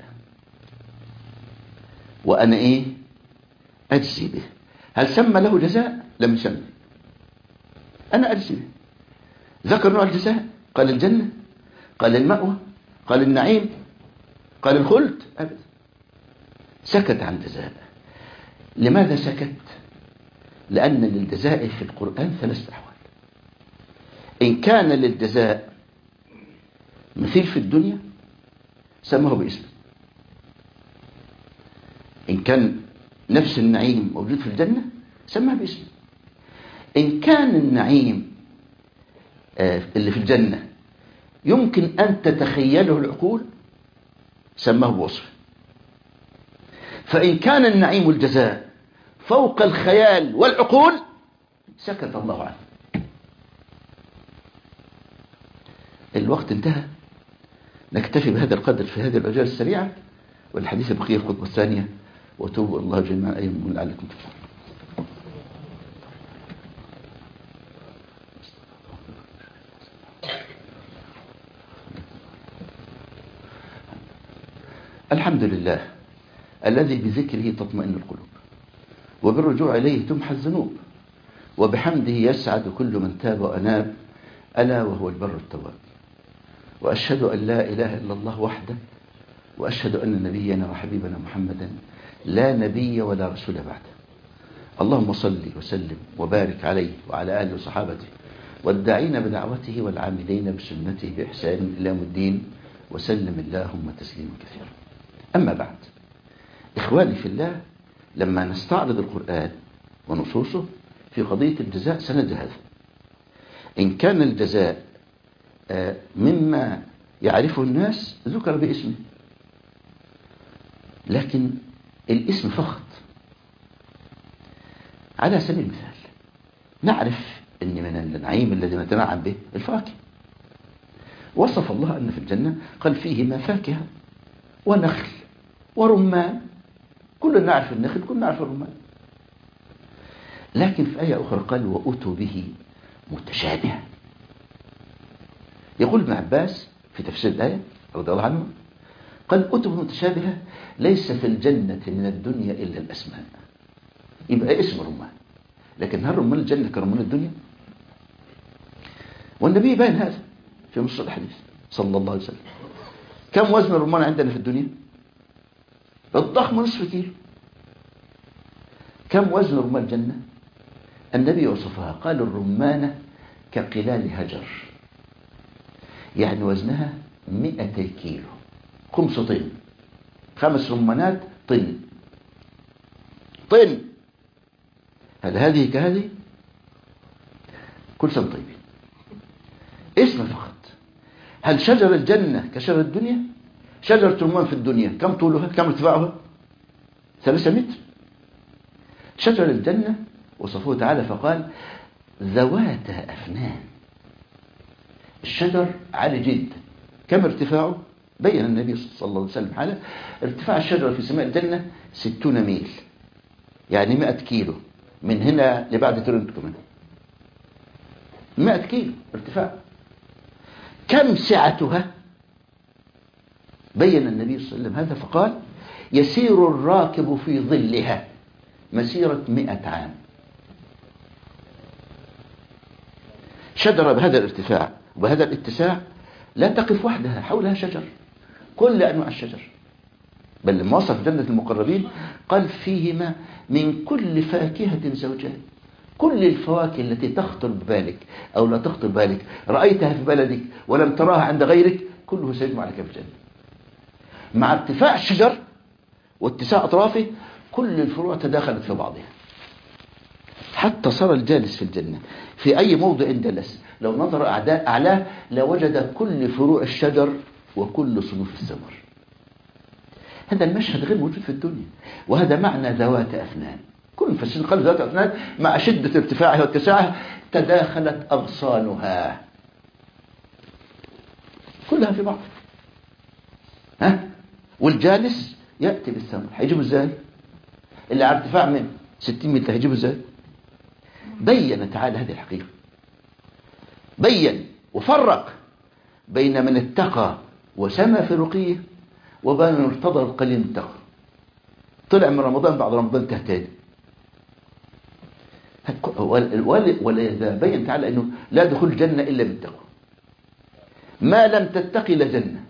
وأنا إيه أجزي به. هل سمى له جزاء؟ لم يسمى. أنا أجزي به. ذكر نوع الجزاء؟ قال الجنة، قال المأوى، قال النعيم، قال الخلد؟ أبدا. سكت عن جزاء. لماذا سكت؟ لأن للجزاء في القرآن ثلاث أحوال. إن كان للجزاء مثيل في الدنيا سماه باسمه. إن كان نفس النعيم موجود في الجنة سماه باسمه. إن كان النعيم اللي في الجنة يمكن أن تتخيله العقول سماه بوصفه. فإن كان النعيم والجزاء فوق الخيال والعقول سكت الله عنه. الوقت انتهى، نكتفي بهذا القدر في هذه العجالة السريعة، والحديث بقية الخطبة الثانية. وتوبوا الله جميعا أيهم لعلكم تفلحون. الحمد لله الذي بذكره تطمئن القلوب وبالرجوع إليه تمحى الذنوب وبحمده يسعد كل من تاب وأناب، ألا وهو البر التواب. وأشهد أن لا إله إلا الله وحده، وأشهد أن نبينا وحبيبنا محمدا لا نبي ولا رسول بعده. اللهم صل وسلم وبارك عليه وعلى آله وصحابته والداعين بدعوته والعاملين بسنته بإحسان إلى يوم الدين، وسلم اللهم تسليما كثيرا. أما بعد، إخواني في الله، لما نستعرض القرآن ونصوصه في قضية الجزاء سنجد هذا. إن كان الجزاء مما يعرفه الناس ذكر باسمه، لكن الاسم فقط. على سبيل المثال نعرف أن من النعيم الذي نتنعم به الفواكه. وصف الله أن في الجنة قال فيهما فاكهة ونخل ورمان. كلنا نعرف النخل، كلنا نعرف الرمان. لكن في آية أخرى قال وأتوا به متشابها. يقول ابن عباس في تفسير الآية رضي الله عنه قال أتوا به متشابها ليس في الجنة من الدنيا إلا الأسماء. يبقى اسم رمان، لكن هل رمان الجنة كرمان الدنيا؟ والنبي باين هذا في نص الحديث صلى الله عليه وسلم. كم وزن الرمان عندنا في الدنيا؟ الضخم نصف كيلو. كم وزن رمان الجنة؟ النبي وصفها قال الرمانة كقلال هجر، يعني وزنها مئتي كيلو، خمس طن. خمس رمانات طن طن. هل هذه كهذه؟ كل سنة طيبين. اسم فقط. هل شجر الجنة كشجر الدنيا؟ شجرة رمان في الدنيا كم طولها؟ كم ارتفاعها؟ ثلاثة متر. شجر الجنة وصفه تعالى فقال ذوات أفنان. الشجر عالي جدا. كم ارتفاعه؟ بين النبي صلى الله عليه وسلم حاله ارتفاع الشجرة في سماء الجنة ستون ميل، يعني مئة كيلو من هنا لبعد تورنتو كمان. مئة كيلو ارتفاع. كم سعتها؟ بين النبي صلى الله عليه وسلم هذا فقال يسير الراكب في ظلها مسيرة مئة عام. شجرة بهذا الارتفاع وبهذا الاتساع لا تقف وحدها، حولها شجر، كل أنواع الشجر. بل لما وصف جنة المقربين قال فيهما من كل فاكهة زوجان. كل الفواكه التي تخطر ببالك أو لا تخطر ببالك رأيتها في بلدك ولم تراها عند غيرك كله سيجمع لك في الجنة. مع ارتفاع الشجر واتساع أطرافه كل الفروع تداخلت في بعضها، حتى صار الجالس في الجنة في أي موضع جلس لو نظر أعلاه لوجد كل فروع الشجر وكل صنوف الثمر. هذا المشهد غير موجود في الدنيا، وهذا معنى ذوات أفنان. كل مفسرين قالوا ذوات أفنان مع شدة ارتفاعها واتساعها تداخلت أغصانها كلها في بعض. ها؟ والجالس يأتي بالثمر هيجيبه ازاي؟ اللي على ارتفاع من ستين متر هيجيبه ازاي؟ بين تعالى هذه الحقيقة. بين وفرق بين من اتقى وسمى في رقيه وبين من ارتضى القليل من التقوى. طلع من رمضان بعد رمضان تهتدي. ولذا بين تعالى انه لا دخول الجنة الا بالتقوى. ما لم تتقي لجنة.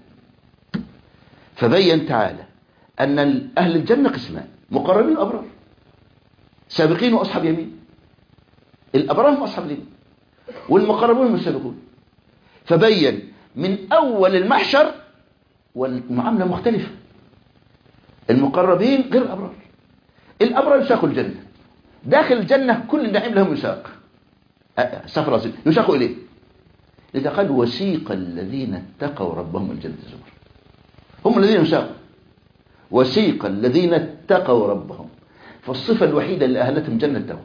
فبين تعالى ان اهل الجنة قسمان: مقربين وابرار، سابقين واصحاب يمين. الابرار هم اصحاب اليمين والمقربون هم السابقون. فبين من اول المحشر والمعاملة مختلفة. المقربين غير الابرار. الابرار يساقوا الجنة، داخل الجنة كل النعيم لهم يساق سفر أصيل يساقوا إليه. إذا قال وسيق الذين اتقوا ربهم الجنة زمر، هم الذين يساقوا. وسيق الذين اتقوا ربهم، فالصفة الوحيدة اللي أهلتهم جنة التقوى.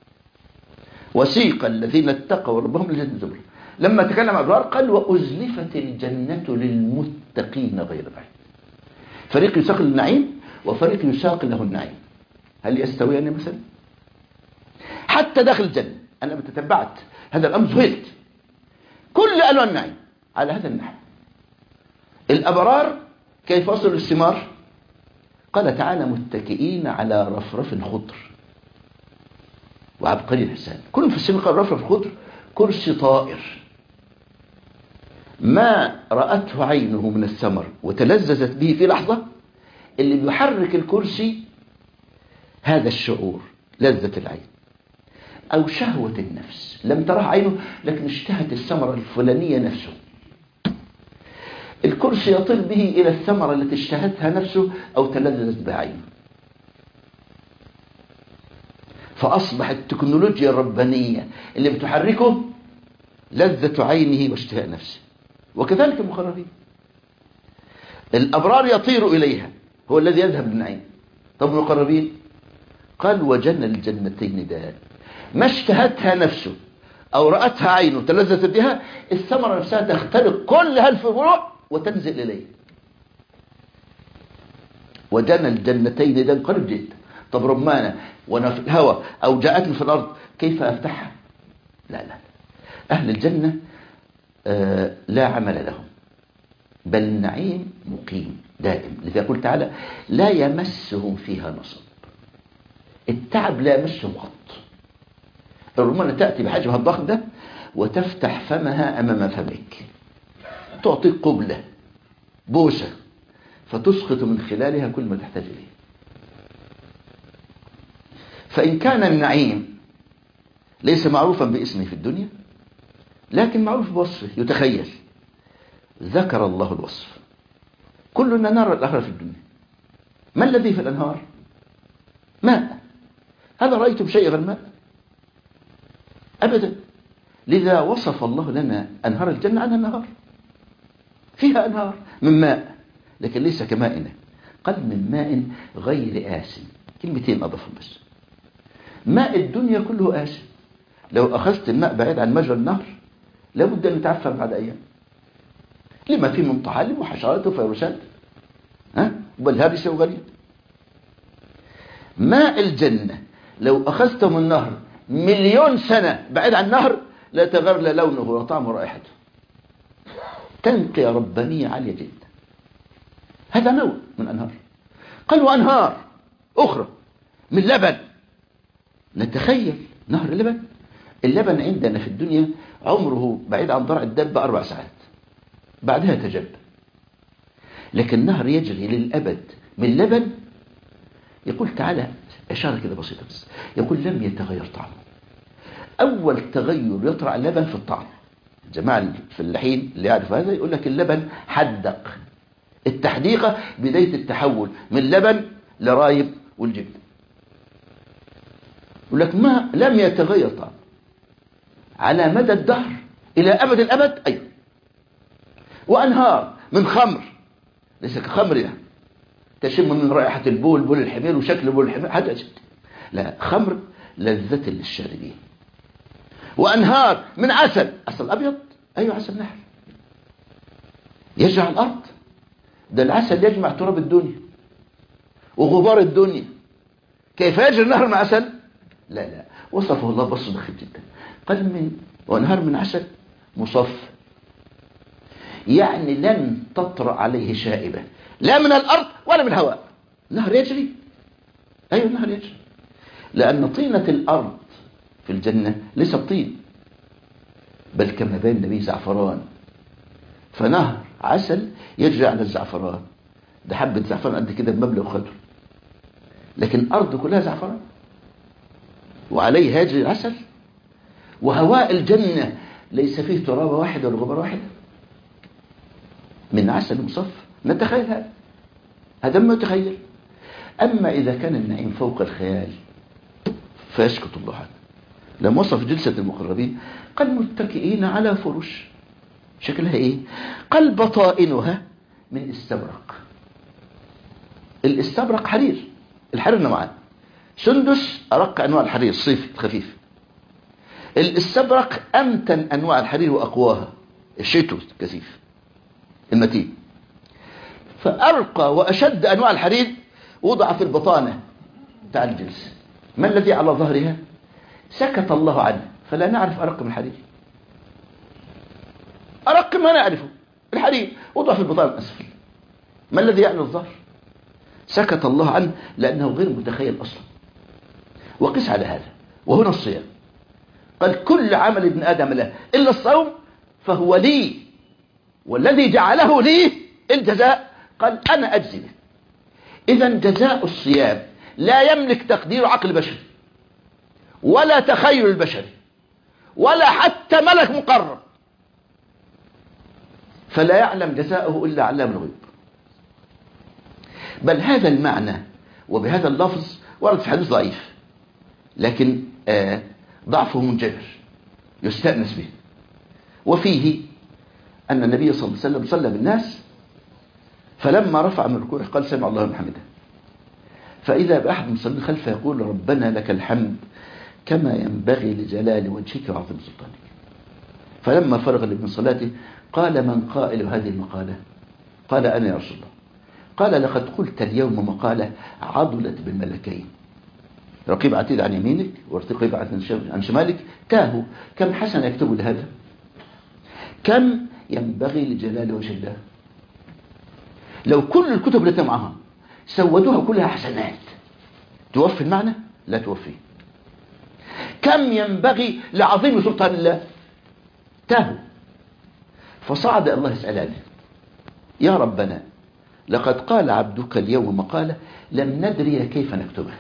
وسيق الذين اتقوا ربهم الجنة زمر. لما تكلم أبرار قال وأزلفت الجنة للمتقين غير بعيد. فريق يساق للنعيم وفريق يساق له النعيم. هل يستويان مثلا؟ حتى داخل الجنة أنا بتتبعت هذا الأمر ذهلت. كل ألوان النعيم على هذا النحو. الأبرار كيف وصلوا للثمار؟ قال تعالى متكئين على رفرف خضر وعبقري الحسان. كل مفسرين قال رفرف خضر كرسي طائر ما رأته عينه من الثمر وتلذذت به في لحظة. اللي بيحرك الكرسي هذا الشعور لذة العين. أو شهوة النفس لم ترها عينه لكن اشتهت الثمرة الفلانية نفسه. الكرسي يطير به إلى الثمرة التي اشتهتها نفسه أو تلذذت بها عينه. فأصبح التكنولوجيا الربانية اللي بتحركه لذة عينه واشتهاء نفسه. وكذلك المقربين، الأبرار يطير إليها، هو الذي يذهب للنعيم. طب المقربين قال وجنى الجنتين دان، ما اشتهتها نفسه أو رأتها عينه تلذت بها، الثمرة نفسها تخترق كل هالفروع وتنزل إليه. وجنى الجنتين دان قريب جدا. طب رمانة وانا في الهواء او جاءتني في الارض كيف افتحها؟ لا لا، اهل الجنة آه لا عمل لهم، بل النعيم مقيم دائم. لذا يقول تعالى لا يمسهم فيها نصب، التعب لا يمسهم قط. الرمانة تأتي بحجمها الضخم ده وتفتح فمها امام فمك، تعطيك قبلة بوسة فتسقط من خلالها كل ما تحتاج اليه. فإن كان النعيم ليس معروفا باسمه في الدنيا لكن معروف بوصفه يتخيل، ذكر الله الوصف. كلنا نرى الآخرة في الدنيا. ما الذي في الأنهار؟ ماء. هل رأيتم شيء غير ماء؟ أبدا. لذا وصف الله لنا أنهار الجنة عنها النهار، فيها أنهار من ماء لكن ليس كمائنا، قال من ماء غير آسن. كلمتين أضافهم بس. ماء الدنيا كله آسن، لو أخذت الماء بعيد عن مجرى النهر لابد أن يتعفن بعد أيام لما فيه من طحالب وحشرات وفيروسات ها بل هابسة وغريب. ماء الجنة لو أخذته من النهر مليون سنة بعيد عن النهر لا تغير لا لونه ولا طعمه ورائحته، تنقية ربانية عالية جدا. هذا نوع من أنهار. قال وأنهار أخرى من لبن. نتخيل نهر اللبن، اللبن عندنا في الدنيا عمره بعيد عن ضرع الدابة أربع ساعات بعدها تجب، لكن نهر يجري للأبد من لبن. يقول تعالى إشارة كده بسيطة بس، يقول لم يتغير طعمه. أول تغير يطرأ اللبن في الطعم. جماعة الفلاحين اللي يعرف هذا يقول لك اللبن حدق. التحديقة بداية التحول من لبن لرايب والجبن. يقول لك ما لم يتغير طعم على مدى الدهر إلى أبد الأبد. أيوة. وأنهار من خمر، ليس كخمر يعني تشم من رائحة البول بول الحمير وشكل بول الحمير حاجة جد. لا، خمر لذة للشاربين. وأنهار من عسل، عسل أبيض. أيوة عسل نحل يجمع الأرض. ده العسل يجمع تراب الدنيا وغبار الدنيا. كيف يجري النهر من عسل؟ لا لا، وصفه الله بص دقيق جدا. قال من وانهار من عسل مصف، يعني لن تطرأ عليه شائبة لا من الأرض ولا من الهواء. نهر يجري. أيوة النهر يجري، لأن طينة الأرض في الجنة ليس طين، بل كما بين النبي زعفران. فنهر عسل يجري على الزعفران، ده حبة زعفران قد كده بمبلغ خدر، لكن الأرض كلها زعفران وعليه يجري العسل. وهواء الجنة ليس فيه ترابة واحدة ولا غبار واحدة، من عسل مصف. نتخيل هذا، هذا ما يتخيل. أما إذا كان النعيم فوق الخيال فيسكت الله عنه. لما وصف جلسة المقربين قال متكئين على فرش. شكلها إيه؟ قال بطائنها من استبرق. الاستبرق حرير، الحرير نوعان، سندس أرق أنواع الحرير الصيفي الخفيف، الاستبرق أمتن أنواع الحرير وأقواها الشتوي الكثيف المتين. فأرقى وأشد أنواع الحرير وضع في البطانة بتاع الجلسة. ما الذي على ظهرها؟ سكت الله عنه فلا نعرف أرق من الحرير. أرق ما نعرفه الحرير وضع في البطانة الأسفل. ما الذي يعلى الظهر؟ سكت الله عنه لأنه غير متخيل أصلا. وقس على هذا وهنا الصيام. قال كل عمل ابن آدم له إلا الصوم فهو لي، والذي جعله لي الجزاء قال أنا أجزي به. إذن جزاء الصيام لا يملك تقدير عقل بشري، ولا تخيل البشري ولا حتى ملك مقرب، فلا يعلم جزاؤه إلا علام الغيب. بل هذا المعنى وبهذا اللفظ ورد في حديث ضعيف، لكن آه ضعفه منجبر يستأنس به، وفيه أن النبي صلى الله عليه وسلم صلى بالناس، فلما رفع من الركوع قال سمع الله لمن حمده، فإذا بأحد المصلين خلفه يقول ربنا لك الحمد كما ينبغي لجلال وجهك وعظيم سلطانك. فلما فرغ من صلاته قال من قائل هذه المقالة؟ قال أنا يا رسول الله. قال لقد قلت اليوم مقالة عضلت بالملكين، رقيب عتيد عن يمينك ورقيب عتيد عن شمالك، تاهوا كم حسنة يكتبوا لهذا، كم ينبغي لجلال وجه الله. لو كل الكتب التي معها سودوها كلها حسنات توفي المعنى؟ لا توفي. كم ينبغي لعظيم سلطان الله؟ تاهوا. فصعد الله يسألان يا ربنا لقد قال عبدك اليوم مقالة لم ندري كيف نكتبها.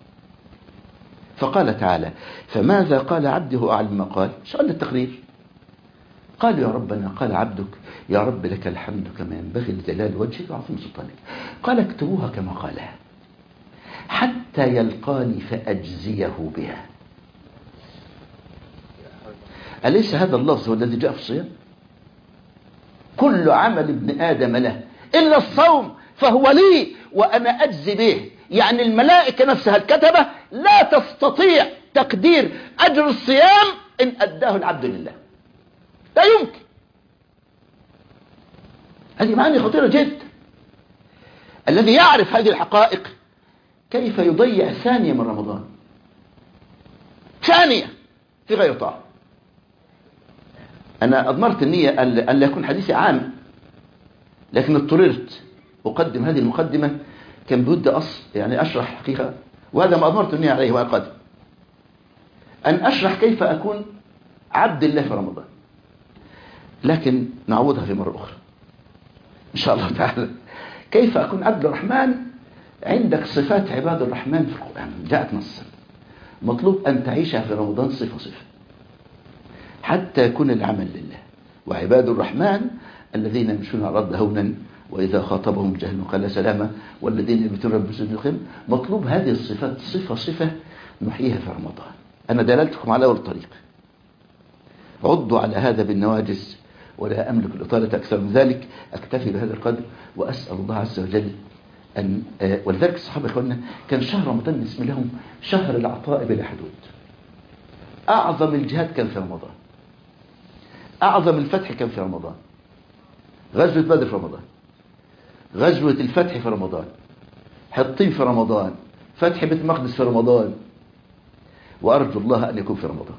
فقال تعالى فماذا قال عبده أعلم ما قال؟ سؤال التقرير. قالوا يا ربنا قال عبدك يا رب لك الحمد كما ينبغي لجلال وجهك وعظيم سلطانك. قال اكتبوها كما قالها حتى يلقاني فأجزيه بها. أليس هذا اللفظ هو الذي جاء في الصيام؟ كل عمل ابن آدم له إلا الصوم فهو لي وأنا أجزي به. يعني الملائكة نفسها الكتبة لا تستطيع تقدير أجر الصيام إن أداه العبد لله، لا يمكن. هذه معاني خطيرة جدا. الذي يعرف هذه الحقائق كيف يضيع ثانية من رمضان، ثانية في غير طاعة. أنا أضمرت النية أن لا يكون حديثي عام، لكن اضطررت أقدم هذه المقدمة، كان بود أصل يعني أشرح حقيقة، وهذا ما أضمرت النية عليه وأنا قادم أن أشرح كيف أكون عبد الله في رمضان، لكن نعوضها في مرة أخرى إن شاء الله تعالى. كيف أكون عبد الرحمن؟ عندك صفات عباد الرحمن في القرآن جاءت نصا، مطلوب أن تعيشها في رمضان صفة صفة حتى يكون العمل لله. وعباد الرحمن الذين يمشون على الأرض هونا وإذا خاطبهم الجاهلون قال سلاما والذين يبيتون رب سجدهم. مطلوب هذه الصفات صفة صفة نحييها في رمضان. أنا دللتكم على أول طريق، عضوا على هذا بالنواجز، ولا أملك الإطالة أكثر من ذلك. أكتفي بهذا القدر وأسأل الله عز وجل أن آه ولذلك الصحابة إخواننا كان شهر رمضان اسم لهم شهر العطاء بلا حدود. أعظم الجهاد كان في رمضان، أعظم الفتح كان في رمضان. غزوة بدر في رمضان، غزوة الفتح في رمضان، حطين في رمضان، فتح بيت المقدس في رمضان، وأرجو الله أن يكون في رمضان.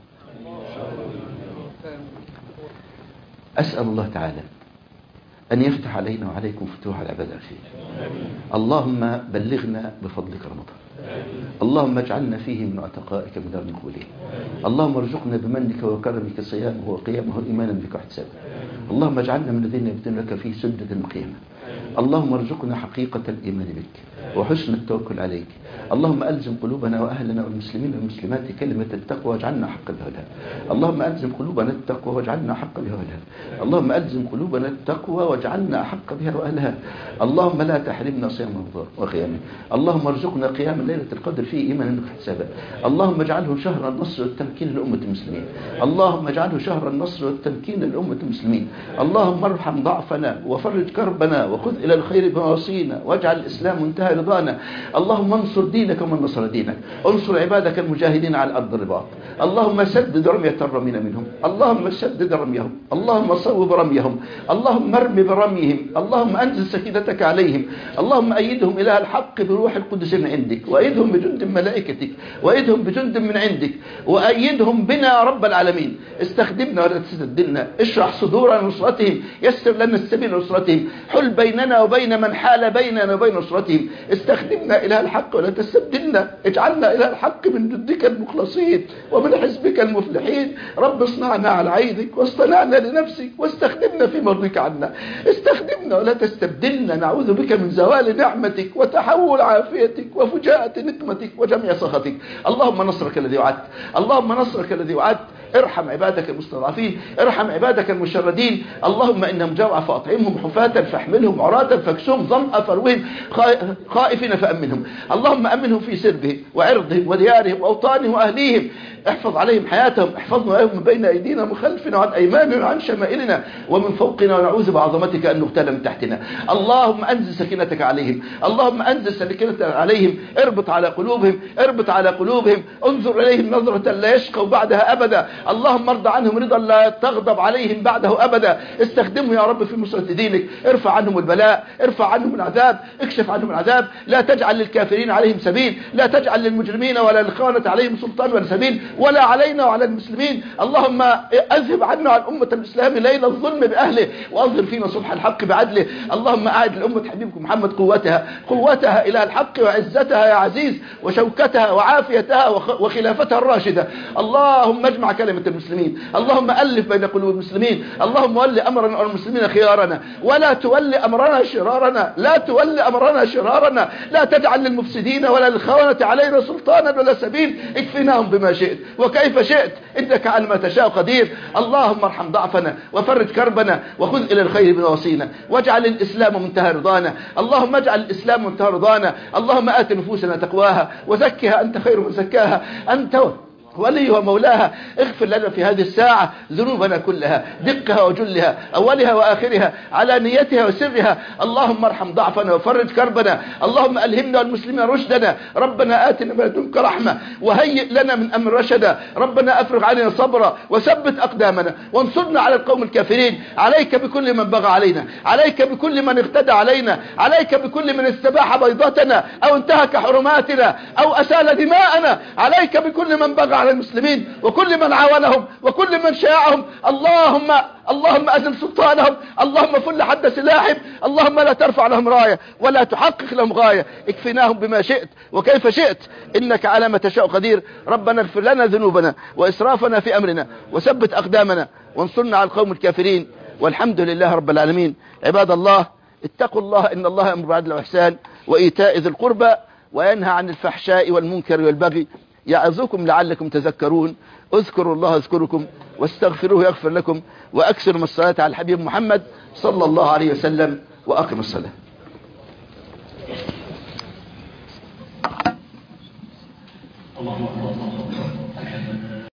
أسأل الله تعالى أن يفتح علينا وعليكم فتوح العباد الخير. اللهم بلغنا بفضلك رمضان، اللهم اجعلنا فيه من عتقائك من دار المقبولين. اللهم ارزقنا بمنك وكرمك صيامه وقيامه إيمانا بك واحتسابا. اللهم اجعلنا من الذين يبدون لك فيه سجدا وقياما. اللهم ارزقنا حقيقة الإيمان بك وحسن التوكل عليك. اللهم ألزم قلوبنا وأهلنا والمسلمين والمسلمات كلمة التقوى واجعلنا حق بها. اللهم ألزم قلوبنا التقوى واجعلنا حق بها وأهلها. اللهم ألزم قلوبنا التقوى واجعلنا حق بها وأهلها. اللهم لا تحرمنا صيام رمضان وقيامه. اللهم ارزقنا قيام ليلة القدر فيه إيمانا واحتسابا. اللهم اجعله شهر النصر والتمكين لأمة المسلمين. اللهم اجعله شهر النصر والتمكين لأمة المسلمين. اللهم ارحم ضعفنا وفرج كربنا وخذ إلى الخير بمواصينا واجعل الإسلام منتهى رضانا. اللهم انصر دينك ومن نصر دينك، انصر عبادك المجاهدين على الأرض الرباط. اللهم سدد رمية الرمين منهم، اللهم سدد رميهم، اللهم صوب رميهم، اللهم ارم برميهم، اللهم أنزل سكينتك عليهم، اللهم أيدهم إلى الحق بروح القدس من عندك، وأيدهم بجند ملائكتك، وأيدهم بجند من عندك، وأيدهم بنا يا رب العالمين. استخدمنا ولا تستبدلنا، اشرح صدور نصرتهم، يسر لنا السبيل نصرتهم، حل بيننا وبين من حال بيننا وبين نصرتهم. استخدمنا إلى الحق ولا تستبدلنا تستبدلنا، اجعلنا إلى الحق من جندك المخلصين ومن حزبك المفلحين. رب اصنعنا على عينك واصطنعنا لنفسك واستخدمنا في مرضك عنا، استخدمنا ولا تستبدلنا. نعوذ بك من زوال نعمتك وتحول عافيتك وفجاءة نقمتك وجميع سخطك. اللهم نصرك الذي وعدت، اللهم نصرك الذي وعدت. ارحم عبادك المستضعفين، ارحم عبادك المشردين. اللهم إنهم جوع فأطعمهم، حفاة فاحملهم، عراة فاكسهم، ظمأ فروهم، خائفين فأمنهم. اللهم أمنهم في سربهم وعرضهم وديارهم وأوطانهم وأهليهم. احفظ عليهم حياتهم، احفظنا من بين أيدينا ومن خلفنا وعن أيماننا وعن شمائلنا ومن فوقنا، ونعوذ بعظمتك أن نغتال من تحتنا. اللهم أنزل سكينتك عليهم، اللهم أنزل سكينتك عليهم. اربط على قلوبهم، اربط على قلوبهم. انظر إليهم نظرة لا يشقوا بعدها أبدا. اللهم ارضى عنهم رضا لا تغضب عليهم بعده أبدا. استخدمه يا رب في نصرة دينك. ارفع عنهم البلاء، ارفع عنهم العذاب، اكشف عنهم العذاب. لا تجعل للكافرين عليهم سبيل، لا تجعل للمجرمين ولا للخونة عليهم سلطان ولا سبيل، ولا علينا وعلى المسلمين. اللهم اذهب عنا عن أمة الإسلام ليل الظلم بأهله، وأظهر فينا صبح الحق بعدله. اللهم أعد لأمة حبيبك محمد قوتها، قوتها إلى الحق وعزتها يا عزيز، وشوكتها وعافيتها وخلافتها الراشدة. اللهم اجمع كلمة المسلمين، اللهم ألف بين قلوب المسلمين. اللهم ول أمرنا والمسلمين خيارنا، ولا تول أمرنا شرارنا، لا تول أمرنا شرارنا. لا تجعل للمفسدين ولا للخونة علينا سلطانا ولا سبيل. اكفناهم بما شئت وكيف شئت، إنك على ما تشاء قدير. اللهم ارحم ضعفنا وفرج كربنا وخذ إلى الخير بنواصينا، واجعل الإسلام منتهى رضانا. اللهم اجعل الإسلام منتهى رضانا. اللهم آت نفوسنا تقواها وزكها أنت خير من زكاها، أنت وليها مولاها. اغفر لنا في هذه الساعة ذنوبنا كلها، دقها وجلها، أولها وآخرها، علانيتها وسرها. اللهم ارحم ضعفنا وفرج كربنا. اللهم ألهمنا والمسلمين رشدنا. ربنا آتنا من لدنك رحمة وهيئ لنا من أمر رشدا. ربنا أفرغ علينا صبرا وثبت أقدامنا وانصرنا على القوم الكافرين. عليك بكل من بغى علينا، عليك بكل من اغتدى علينا، عليك بكل من استباح بيضتنا أو انتهك حرماتنا أو أسال دماءنا. عليك بكل من بغى على المسلمين وكل من عاونهم وكل من شاعهم. اللهم اللهم أزل سلطانهم، اللهم فل حد سلاحهم. اللهم لا ترفع لهم راية ولا تحقق لهم غاية. اكفناهم بما شئت وكيف شئت، إنك على ما تشاء قدير. ربنا اغفر لنا ذنوبنا وإسرافنا في أمرنا وثبت أقدامنا وانصرنا على القوم الكافرين. والحمد لله رب العالمين. عباد الله، اتقوا الله، إن الله أمر بالعدل والإحسان وإيتاء ذي القربى وينهى عن الفحشاء والمنكر والبغي، يعظكم لعلكم تذكرون. اذكروا الله اذكركم واستغفروه يغفر لكم، واكثروا من الصلاة على الحبيب محمد صلى الله عليه وسلم، واقم الصلاة. اللهم